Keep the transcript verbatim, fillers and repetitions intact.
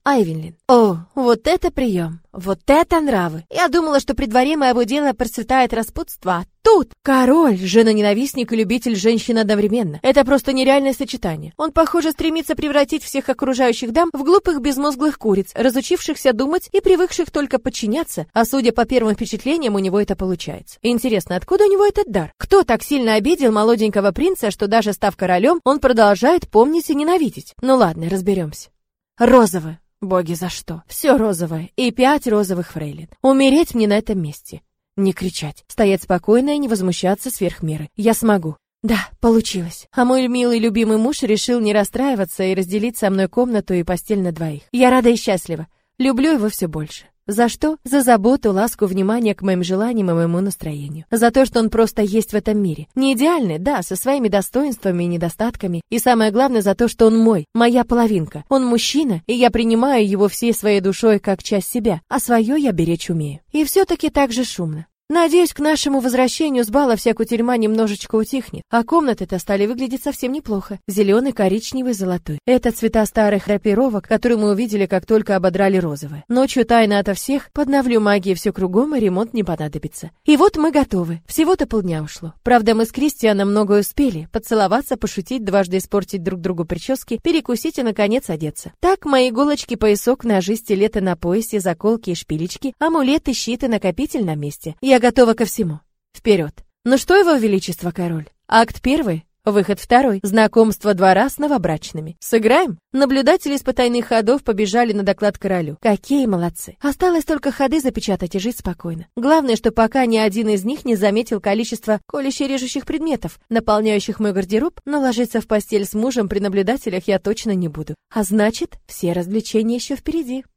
Айвенлин. О, вот это прием! Вот это нравы! Я думала, что при дворе моего дела процветает распутство, а тут король, жена-ненавистник и любитель женщин одновременно. Это просто нереальное сочетание. Он, похоже, стремится превратить всех окружающих дам в глупых безмозглых куриц, разучившихся думать и привыкших только подчиняться, а судя по первым впечатлениям, у него это получается. Интересно, откуда у него этот дар? Кто так сильно обидел молоденького принца, что даже став королем, он продолжает помнить и ненавидеть? Ну ладно, разберемся. Розовое. Боги, за что? Все розовое. И пять розовых фрейлин. Умереть мне на этом месте. Не кричать. Стоять спокойно и не возмущаться сверх меры. Я смогу. Да, получилось. А мой милый любимый муж решил не расстраиваться и разделить со мной комнату и постель на двоих. Я рада и счастлива. Люблю его все больше. За что? За заботу, ласку, внимание к моим желаниям и моему настроению. За то, что он просто есть в этом мире. Не идеальный, да, со своими достоинствами и недостатками. И самое главное, за то, что он мой, моя половинка. Он мужчина, и я принимаю его всей своей душой как часть себя, а свое я беречь умею. И все-таки так же шумно. Надеюсь, к нашему возвращению с бала вся кутерьма немножечко утихнет, а комнаты-то стали выглядеть совсем неплохо. Зеленый, коричневый, золотой. Это цвета старых драпировок, которые мы увидели, как только ободрали розовые. Ночью тайно ото всех, подновлю магией все кругом, и ремонт не понадобится. И вот мы готовы. Всего-то полдня ушло. Правда, мы с Кристианом многое успели. Поцеловаться, пошутить, дважды испортить друг другу прически, перекусить и, наконец, одеться. Так, мои иголочки, поясок, ножи, стилеты на поясе, заколки и шпилечки, амулеты, щиты, накопитель на месте. Я готова ко всему. Вперед. Ну что, его величество король? Акт первый, выход второй. Знакомство двора с новобрачными. Сыграем? Наблюдатели с потайных ходов побежали на доклад королю. Какие молодцы. Осталось только ходы запечатать и жить спокойно. Главное, что пока ни один из них не заметил количество колюще-режущих предметов, наполняющих мой гардероб, но ложиться в постель с мужем при наблюдателях я точно не буду. А значит, все развлечения еще впереди.